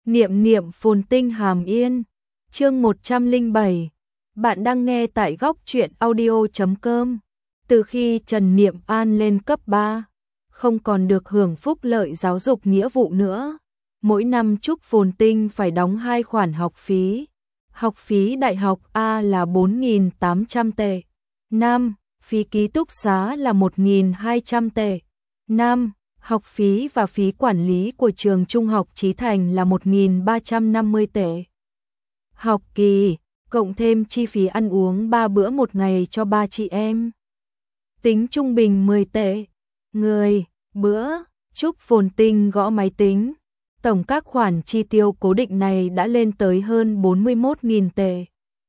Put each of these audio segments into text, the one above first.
Niệm niệm phồn tinh hàm yên. Chương 107. Bạn đang nghe tại góc truyện audio.com. Từ khi Trần Niệm An lên cấp 3, không còn được hưởng phúc lợi giáo dục nghĩa vụ nữa. Mỗi năm Trúc Phồn Tinh phải đóng 2 khoản học phí. Học phí đại học A là 4.800 tệ. Năm, phí ký túc xá là 1.200 tệ. Năm, học phí và phí quản lý của trường Trung học Chí Thành là 1.350 tệ. Học kỳ, cộng thêm chi phí ăn uống 3 bữa một ngày cho 3 chị em. Tính trung bình 10 tệ. Người, bữa, Trúc Phồn Tinh gõ máy tính. Tổng các khoản chi tiêu cố định này đã lên tới hơn 41.000 tệ.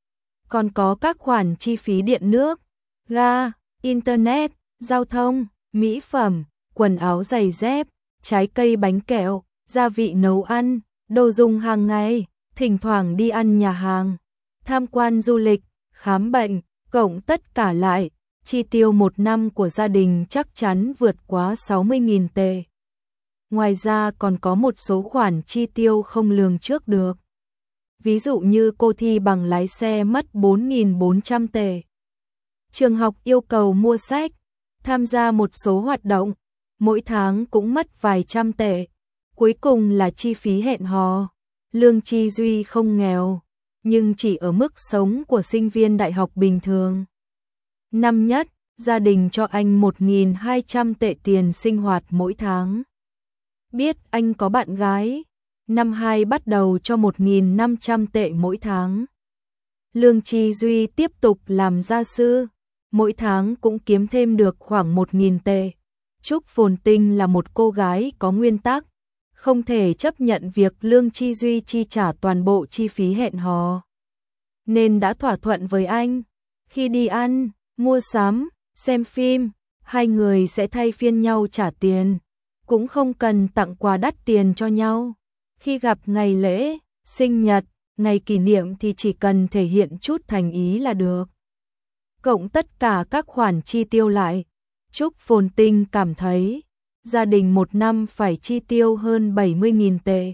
Còn có các khoản chi phí điện nước, ga, internet, giao thông, mỹ phẩm, quần áo giày dép, trái cây bánh kẹo, gia vị nấu ăn, đồ dùng hàng ngày, thỉnh thoảng đi ăn nhà hàng, tham quan du lịch, khám bệnh, cộng tất cả lại, chi tiêu một năm của gia đình chắc chắn vượt quá 60.000 tệ. Ngoài ra còn có một số khoản chi tiêu không lường trước được. Ví dụ như cô thi bằng lái xe mất 4.400 tệ. Trường học yêu cầu mua sách, tham gia một số hoạt động, mỗi tháng cũng mất vài trăm tệ. Cuối cùng là chi phí hẹn hò. Lương Chi Duy không nghèo, nhưng chỉ ở mức sống của sinh viên đại học bình thường. Năm nhất, gia đình cho anh 1.200 tệ tiền sinh hoạt mỗi tháng. Biết anh có bạn gái, năm 2 bắt đầu cho 1.500 tệ mỗi tháng. Lương Chi Duy tiếp tục làm gia sư, mỗi tháng cũng kiếm thêm được khoảng 1.000 tệ. Trúc Phồn Tinh là một cô gái có nguyên tắc, không thể chấp nhận việc Lương Chi Duy chi trả toàn bộ chi phí hẹn hò. Nên đã thỏa thuận với anh, khi đi ăn, mua sắm, xem phim, hai người sẽ thay phiên nhau trả tiền, cũng không cần tặng quà đắt tiền cho nhau. Khi gặp ngày lễ, sinh nhật, ngày kỷ niệm thì chỉ cần thể hiện chút thành ý là được. Cộng tất cả các khoản chi tiêu lại, Trúc Phồn Tinh cảm thấy gia đình một năm phải chi tiêu hơn 70.000 tệ.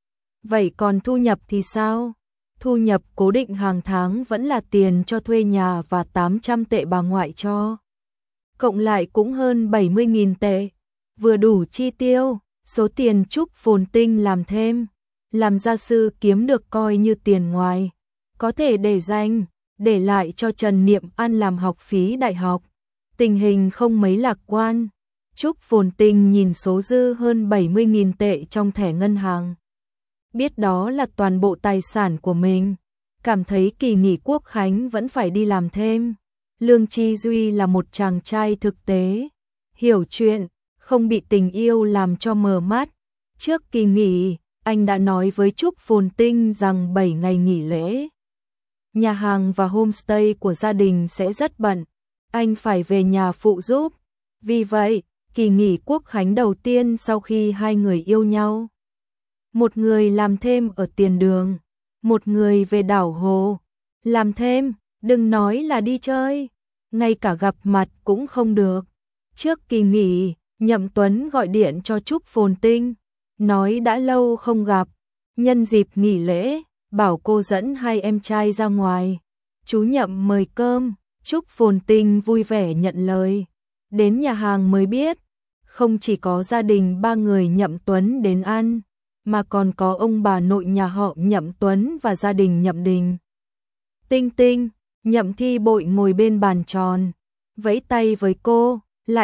Vậy còn thu nhập thì sao? Thu nhập cố định hàng tháng vẫn là tiền cho thuê nhà và 800 tệ bà ngoại cho. Cộng lại cũng hơn 70.000 tệ. Vừa đủ chi tiêu, số tiền Trúc Phồn Tinh làm thêm, làm gia sư kiếm được coi như tiền ngoài. Có thể để dành, để lại cho Trần Niệm An làm học phí đại học. Tình hình không mấy lạc quan. Trúc Phồn Tinh nhìn số dư hơn 70.000 tệ trong thẻ ngân hàng. Biết đó là toàn bộ tài sản của mình. Cảm thấy kỳ nghỉ Quốc khánh vẫn phải đi làm thêm. Lương Chi Duy là một chàng trai thực tế, hiểu chuyện, không bị tình yêu làm cho mờ mắt. Trước kỳ nghỉ, anh đã nói với Trúc Phồn Tinh rằng 7 ngày nghỉ lễ, nhà hàng và homestay của gia đình sẽ rất bận. Anh phải về nhà phụ giúp. Vì vậy, kỳ nghỉ Quốc khánh đầu tiên sau khi hai người yêu nhau, một người làm thêm ở tiền đường, một người về đảo Hồ. Làm thêm, đừng nói là đi chơi, ngay cả gặp mặt cũng không được. Trước kỳ nghỉ, Nhậm Tuấn gọi điện cho Trúc Phồn Tinh, nói đã lâu không gặp, nhân dịp nghỉ lễ, bảo cô dẫn hai em trai ra ngoài. Chú Nhậm mời cơm, Trúc Phồn Tinh vui vẻ nhận lời. Đến nhà hàng mới biết, không chỉ có gia đình 3 người Nhậm Tuấn đến ăn, mà còn có ông bà nội nhà họ Nhậm Tuấn và gia đình Nhậm Đình. Tinh Tinh, Nhậm Thi Bội ngồi bên bàn tròn, vẫy tay với cô,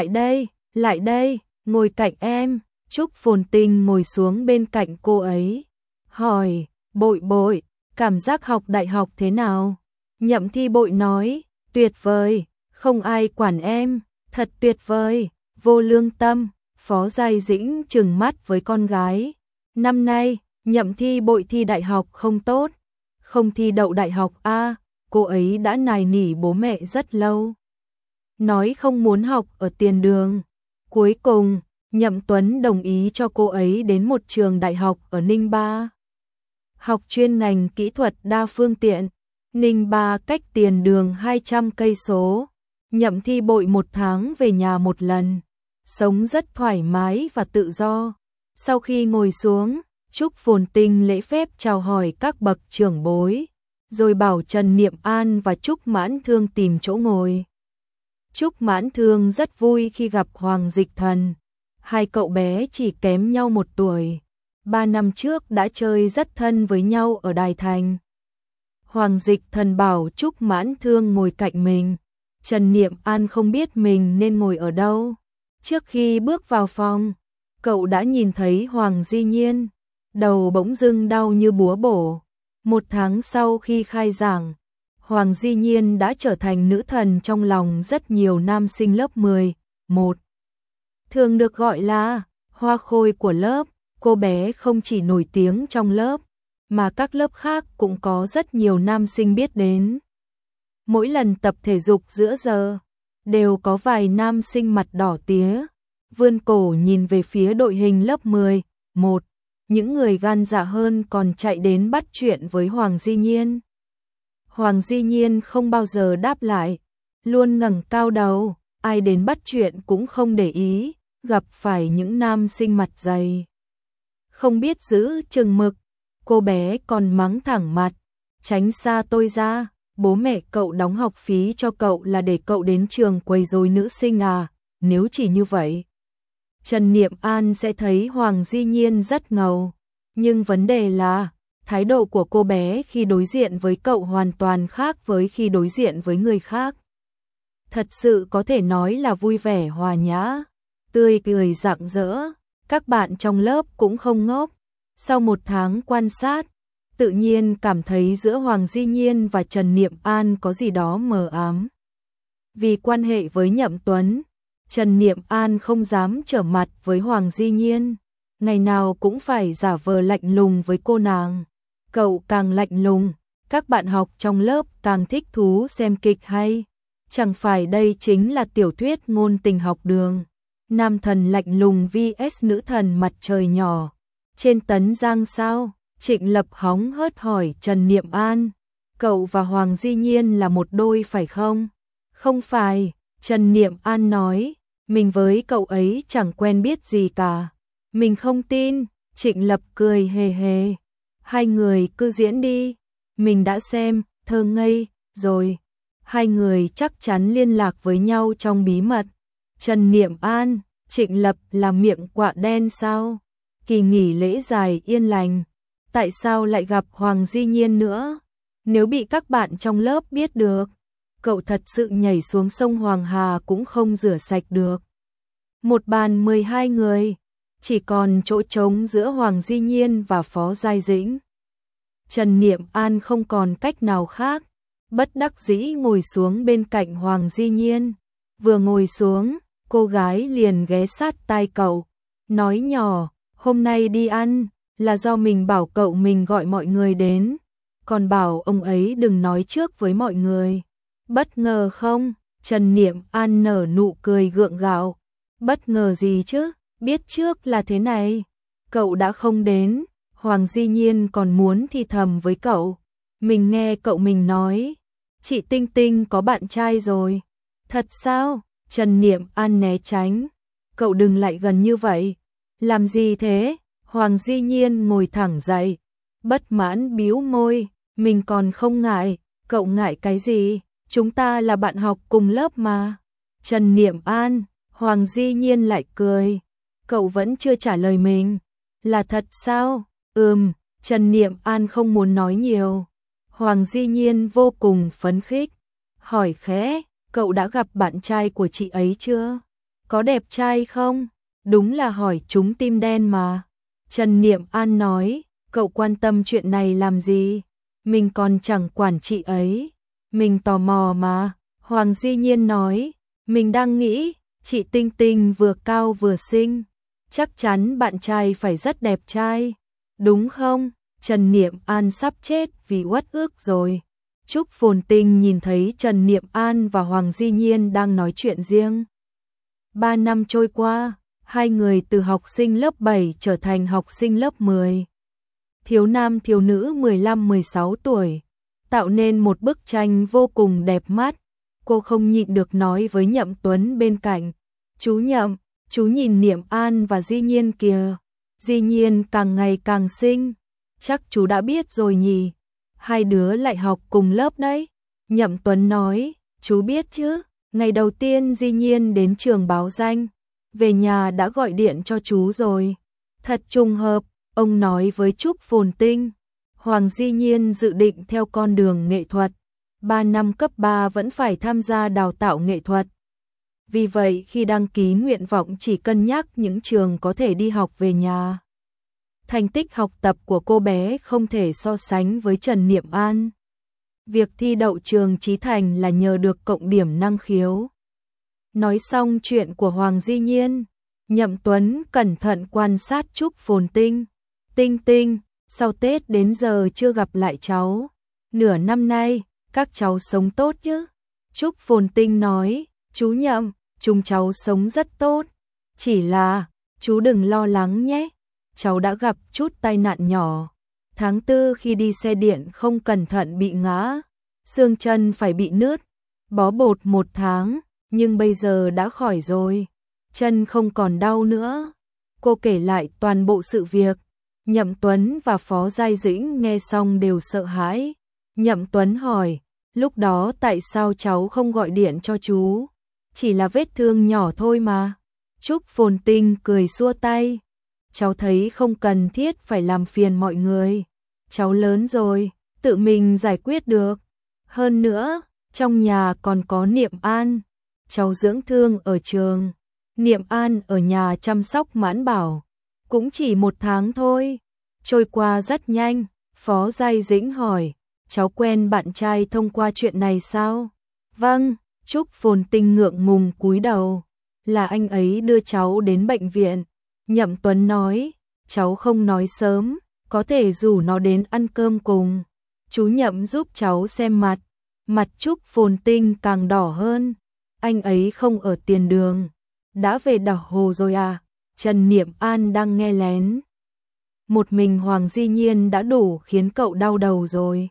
lại đây, ngồi cạnh em. Trúc Phồn Tinh ngồi xuống bên cạnh cô ấy, hỏi, Bội, cảm giác học đại học thế nào? Nhậm Thi Bội nói, tuyệt vời, không ai quản em, thật tuyệt vời, vô lương tâm. Phó Giai Dĩnh trừng mắt với con gái. Năm nay, Nhậm Thi Bội thi đại học không tốt, không thi đậu đại học A, cô ấy đã nài nỉ bố mẹ rất lâu. Nói không muốn học ở tiền đường. Cuối cùng, Nhậm Tuấn đồng ý cho cô ấy đến một trường đại học ở Ninh Ba. Học chuyên ngành kỹ thuật đa phương tiện. Ninh Ba cách tiền đường 200 cây số. Nhậm Thi Bội một tháng về nhà một lần, sống rất thoải mái và tự do. Sau khi ngồi xuống, Trúc Phồn Tinh lễ phép chào hỏi các bậc trưởng bối, rồi bảo Trần Niệm An và Trúc Mãn Thương tìm chỗ ngồi. Trúc Mãn Thương rất vui khi gặp Hoàng Dịch Thần. Hai cậu bé chỉ kém nhau 1 tuổi. 3 năm trước đã chơi rất thân với nhau ở Đài Thành. Hoàng Dịch Thần bảo Trúc Mãn Thương ngồi cạnh mình. Trần Niệm An không biết mình nên ngồi ở đâu. Trước khi bước vào phòng, cậu đã nhìn thấy Hoàng Di Nhiên. Đầu bỗng dưng đau như búa bổ. 1 tháng sau khi khai giảng, Hoàng Di Nhiên đã trở thành nữ thần trong lòng rất nhiều nam sinh lớp 11. Thường được gọi là hoa khôi của lớp, cô bé không chỉ nổi tiếng trong lớp, mà các lớp khác cũng có rất nhiều nam sinh biết đến. Mỗi lần tập thể dục giữa giờ, đều có vài nam sinh mặt đỏ tía, vươn cổ nhìn về phía đội hình lớp 11. Những người gan dạ hơn còn chạy đến bắt chuyện với Hoàng Di Nhiên. Hoàng Di Nhiên không bao giờ đáp lại, luôn ngẩng cao đầu, ai đến bắt chuyện cũng không để ý, gặp phải những nam sinh mặt dày. Không biết giữ chừng mực, cô bé còn mắng thẳng mặt, tránh xa tôi ra, bố mẹ cậu đóng học phí cho cậu là để cậu đến trường quấy rối nữ sinh à, nếu chỉ như vậy. Trần Niệm An sẽ thấy Hoàng Di Nhiên rất ngầu, nhưng vấn đề là thái độ của cô bé khi đối diện với cậu hoàn toàn khác với khi đối diện với người khác. Thật sự có thể nói là vui vẻ hòa nhã, tươi cười rạng rỡ, các bạn trong lớp cũng không ngốc. Sau 1 tháng quan sát, tự nhiên cảm thấy giữa Hoàng Di Nhiên và Trần Niệm An có gì đó mờ ám. Vì quan hệ với Nhậm Tuấn, Trần Niệm An không dám trở mặt với Hoàng Di Nhiên, ngày nào cũng phải giả vờ lạnh lùng với cô nàng. Cậu càng lạnh lùng, các bạn học trong lớp càng thích thú xem kịch hay. Chẳng phải đây chính là tiểu thuyết ngôn tình học đường. Nam thần lạnh lùng vs nữ thần mặt trời nhỏ. Trên Tấn Giang sao? Trịnh Lập hóng hớt hỏi Trần Niệm An. Cậu và Hoàng Di Nhiên là một đôi phải không? Không phải, Trần Niệm An nói. Mình với cậu ấy chẳng quen biết gì cả. Mình không tin, Trịnh Lập cười hề hề. Hai người cứ diễn đi. Mình đã xem, thơ ngây, rồi. Hai người chắc chắn liên lạc với nhau trong bí mật. Trần Niệm An, Trịnh Lập là miệng quạ đen sao? Kỳ nghỉ lễ dài yên lành. Tại sao lại gặp Hoàng Di Nhiên nữa? Nếu bị các bạn trong lớp biết được, cậu thật sự nhảy xuống sông Hoàng Hà cũng không rửa sạch được. Một bàn 12 người, chỉ còn chỗ trống giữa Hoàng Di Nhiên và Phó Giai Dĩnh. Trần Niệm An không còn cách nào khác, bất đắc dĩ ngồi xuống bên cạnh Hoàng Di Nhiên. Vừa ngồi xuống, cô gái liền ghé sát tai cậu, nói nhỏ, hôm nay đi ăn, là do mình bảo cậu mình gọi mọi người đến, còn bảo ông ấy đừng nói trước với mọi người. Bất ngờ không? Trần Niệm An nở nụ cười gượng gạo. Bất ngờ gì chứ, biết trước là thế này. Cậu đã không đến, Hoàng Di Nhiên còn muốn thì thầm với cậu. Mình nghe cậu mình nói, chị Tinh Tinh có bạn trai rồi. Thật sao? Trần Niệm An né tránh. Cậu đừng lại gần như vậy. Làm gì thế? Hoàng Di Nhiên ngồi thẳng dậy, bất mãn bĩu môi, mình còn không ngại, cậu ngại cái gì? Chúng ta là bạn học cùng lớp mà. Trần Niệm An, Hoàng Di Nhiên lại cười. Cậu vẫn chưa trả lời mình. Là thật sao? Trần Niệm An không muốn nói nhiều. Hoàng Di Nhiên vô cùng phấn khích. Hỏi khẽ, cậu đã gặp bạn trai của chị ấy chưa? Có đẹp trai không? Đúng là hỏi trúng tim đen mà. Trần Niệm An nói, cậu quan tâm chuyện này làm gì? Mình còn chẳng quản chị ấy. Mình tò mò mà. Hoàng Di Nhiên nói, mình đang nghĩ, chị Tinh Tinh vừa cao vừa xinh. Chắc chắn bạn trai phải rất đẹp trai. Đúng không? Trần Niệm An sắp chết vì uất ức rồi. Trúc Phồn Tinh nhìn thấy Trần Niệm An và Hoàng Di Nhiên đang nói chuyện riêng. 3 năm trôi qua, hai người từ học sinh lớp 7 trở thành học sinh lớp 10. Thiếu nam thiếu nữ 15-16 tuổi, tạo nên một bức tranh vô cùng đẹp mắt. Cô không nhịn được nói với Nhậm Tuấn bên cạnh, chú Nhậm, chú nhìn Niệm An và Di Nhiên kìa. Di Nhiên càng ngày càng xinh, chắc chú đã biết rồi nhỉ, hai đứa lại học cùng lớp đấy. Nhậm Tuấn nói, chú biết chứ, ngày đầu tiên Di Nhiên đến trường báo danh, về nhà đã gọi điện cho chú rồi. Thật trùng hợp, ông nói với Trúc Phồn Tinh, Hoàng Di Nhiên dự định theo con đường nghệ thuật, 3 năm cấp 3 vẫn phải tham gia đào tạo nghệ thuật. Vì vậy khi đăng ký nguyện vọng chỉ cân nhắc những trường có thể đi học về nhà. Thành tích học tập của cô bé không thể so sánh với Trần Niệm An. Việc thi đậu trường Chí Thành là nhờ được cộng điểm năng khiếu. Nói xong chuyện của Hoàng Di Nhiên, Nhậm Tuấn cẩn thận quan sát Trúc Phồn Tinh. Tinh Tinh, sau Tết đến giờ chưa gặp lại cháu. Nửa năm nay, các cháu sống tốt chứ? Trúc Phồn Tinh nói, chú Nhậm, chúng cháu sống rất tốt. Chỉ là, chú đừng lo lắng nhé. Cháu đã gặp chút tai nạn nhỏ. Tháng 4 khi đi xe điện không cẩn thận bị ngã, xương chân phải bị nứt, bó bột 1 tháng, nhưng bây giờ đã khỏi rồi. Chân không còn đau nữa. Cô kể lại toàn bộ sự việc. Nhậm Tuấn và Phó Giai Dĩnh nghe xong đều sợ hãi. Nhậm Tuấn hỏi, lúc đó tại sao cháu không gọi điện cho chú? Chỉ là vết thương nhỏ thôi mà. Trúc Phồn Tinh cười xua tay. Cháu thấy không cần thiết phải làm phiền mọi người. Cháu lớn rồi, tự mình giải quyết được. Hơn nữa, trong nhà còn có Niệm An. Cháu dưỡng thương ở trường. Niệm An ở nhà chăm sóc Mãn Bảo. Cũng chỉ 1 tháng thôi. Trôi qua rất nhanh. Phó Giai Dĩnh hỏi, cháu quen bạn trai thông qua chuyện này sao? Vâng, Trúc Phồn Tinh ngượng ngùng cúi đầu. Là anh ấy đưa cháu đến bệnh viện. Nhậm Tuấn nói, cháu không nói sớm, có thể rủ nó đến ăn cơm cùng. Chú Nhậm giúp cháu xem mặt. Mặt Trúc Phồn Tinh càng đỏ hơn. Anh ấy không ở tiền đường. Đã về đảo Hồ rồi à? Trần Niệm An đang nghe lén. Một mình Hoàng Di Nhiên đã đủ khiến cậu đau đầu rồi.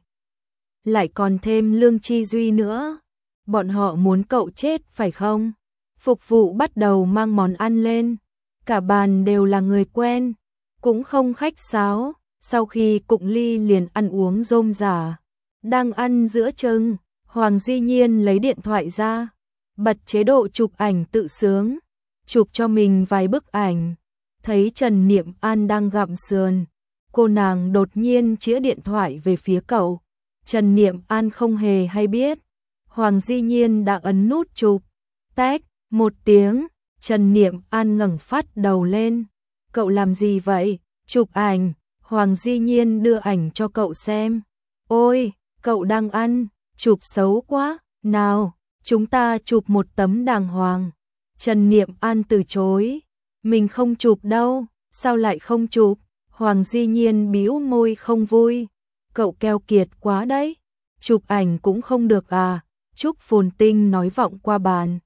Lại còn thêm Lương Chi Duy nữa. Bọn họ muốn cậu chết phải không? Phục vụ bắt đầu mang món ăn lên. Cả bàn đều là người quen. Cũng không khách sáo. Sau khi cụng ly liền ăn uống rôm rả. Đang ăn giữa chừng, Hoàng Di Nhiên lấy điện thoại ra. Bật chế độ chụp ảnh tự sướng. Chụp cho mình vài bức ảnh. Thấy Trần Niệm An đang gặm sườn. Cô nàng đột nhiên chĩa điện thoại về phía cậu. Trần Niệm An không hề hay biết. Hoàng Di Nhiên đã ấn nút chụp. Tách, 1 tiếng. Trần Niệm An ngẩng phát đầu lên. Cậu làm gì vậy? Chụp ảnh. Hoàng Di Nhiên đưa ảnh cho cậu xem. Ôi, cậu đang ăn. Chụp xấu quá. Nào, chúng ta chụp một tấm đàng hoàng. Trần Niệm An từ chối. Mình không chụp đâu. Sao lại không chụp? Hoàng Di Nhiên bĩu môi không vui. Cậu keo kiệt quá đấy. Chụp ảnh cũng không được à? Trúc Phồn Tinh nói vọng qua bàn.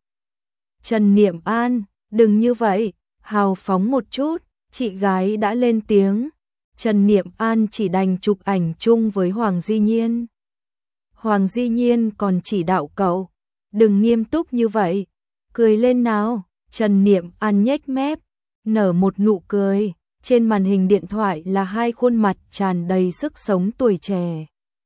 Trần Niệm An, đừng như vậy, hào phóng một chút, chị gái đã lên tiếng. Trần Niệm An chỉ đành chụp ảnh chung với Hoàng Di Nhiên. Hoàng Di Nhiên còn chỉ đạo cậu, đừng nghiêm túc như vậy, cười lên nào. Trần Niệm An nhếch mép, nở một nụ cười, trên màn hình điện thoại là 2 khuôn mặt tràn đầy sức sống tuổi trẻ.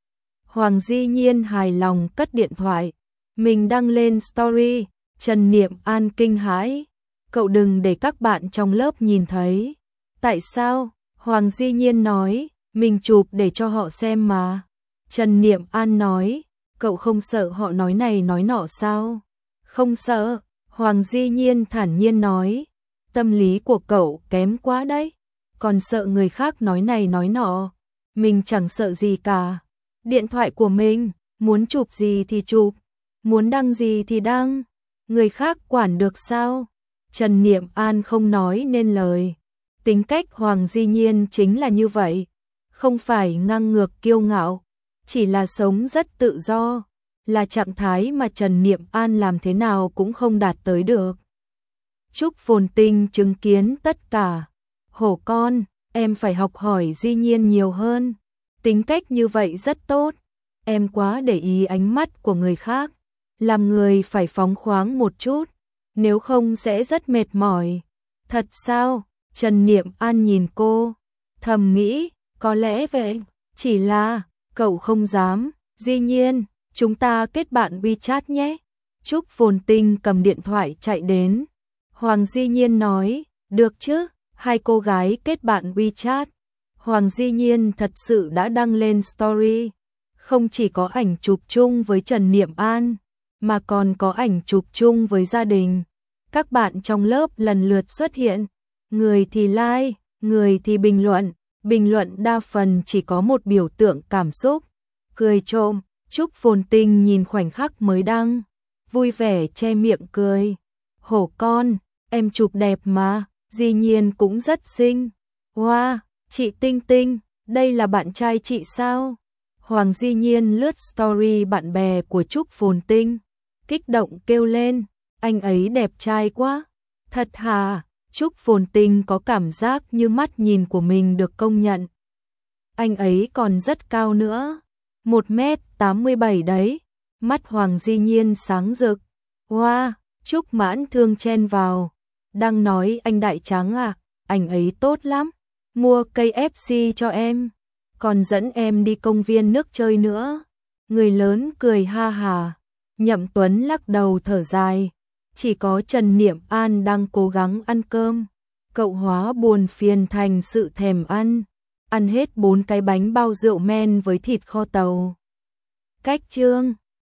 Hoàng Di Nhiên hài lòng cất điện thoại, mình đăng lên story. Trần Niệm An kinh hãi, cậu đừng để các bạn trong lớp nhìn thấy. Tại sao? Hoàng Di Nhiên nói, mình chụp để cho họ xem mà. Trần Niệm An nói, cậu không sợ họ nói này nói nọ sao? Không sợ, Hoàng Di Nhiên thản nhiên nói, tâm lý của cậu kém quá đấy, còn sợ người khác nói này nói nọ. Mình chẳng sợ gì cả, điện thoại của mình, muốn chụp gì thì chụp, muốn đăng gì thì đăng. Người khác quản được sao? Trần Niệm An không nói nên lời. Tính cách Hoàng Di Nhiên chính là như vậy. Không phải ngang ngược kiêu ngạo. Chỉ là sống rất tự do. Là trạng thái mà Trần Niệm An làm thế nào cũng không đạt tới được. Trúc Phồn Tinh chứng kiến tất cả. Hổ con, em phải học hỏi Di Nhiên nhiều hơn. Tính cách như vậy rất tốt. Em quá để ý ánh mắt của người khác. Làm người phải phóng khoáng một chút, nếu không sẽ rất mệt mỏi. Thật sao? Trần Niệm An nhìn cô, thầm nghĩ, có lẽ vậy, chỉ là, cậu không dám, dĩ nhiên, chúng ta kết bạn WeChat nhé. Trúc Phồn Tinh cầm điện thoại chạy đến. Hoàng Dĩ Nhiên nói, được chứ, hai cô gái kết bạn WeChat. Hoàng Dĩ Nhiên thật sự đã đăng lên story. Không chỉ có ảnh chụp chung với Trần Niệm An, mà còn có ảnh chụp chung với gia đình. Các bạn trong lớp lần lượt xuất hiện. Người thì like, người thì bình luận đa phần chỉ có một biểu tượng cảm xúc, cười trộm. Trúc Phồn Tinh nhìn khoảnh khắc mới đăng, vui vẻ che miệng cười. Hổ con, em chụp đẹp mà, Dĩ Nhiên cũng rất xinh. Wow, chị Tinh Tinh, đây là bạn trai chị sao? Hoàng Dĩ Nhiên lướt story bạn bè của Trúc Phồn Tinh, kích động kêu lên, anh ấy đẹp trai quá. Thật hả? Trúc Phồn Tinh có cảm giác như mắt nhìn của mình được công nhận. Anh ấy còn rất cao nữa, 1m87 đấy. Mắt Hoàng Dĩ Nhiên sáng rực. Wow, Trúc Mãn Thương chen vào, đang nói anh đại tráng à, anh ấy tốt lắm, mua cây FC cho em, còn dẫn em đi công viên nước chơi nữa. Người lớn cười ha hà, Nhậm Tuấn lắc đầu thở dài, chỉ có Trần Niệm An đang cố gắng ăn cơm. Cậu hóa buồn phiền thành sự thèm ăn hết 4 cái bánh bao rượu men với thịt kho tàu. Cách chương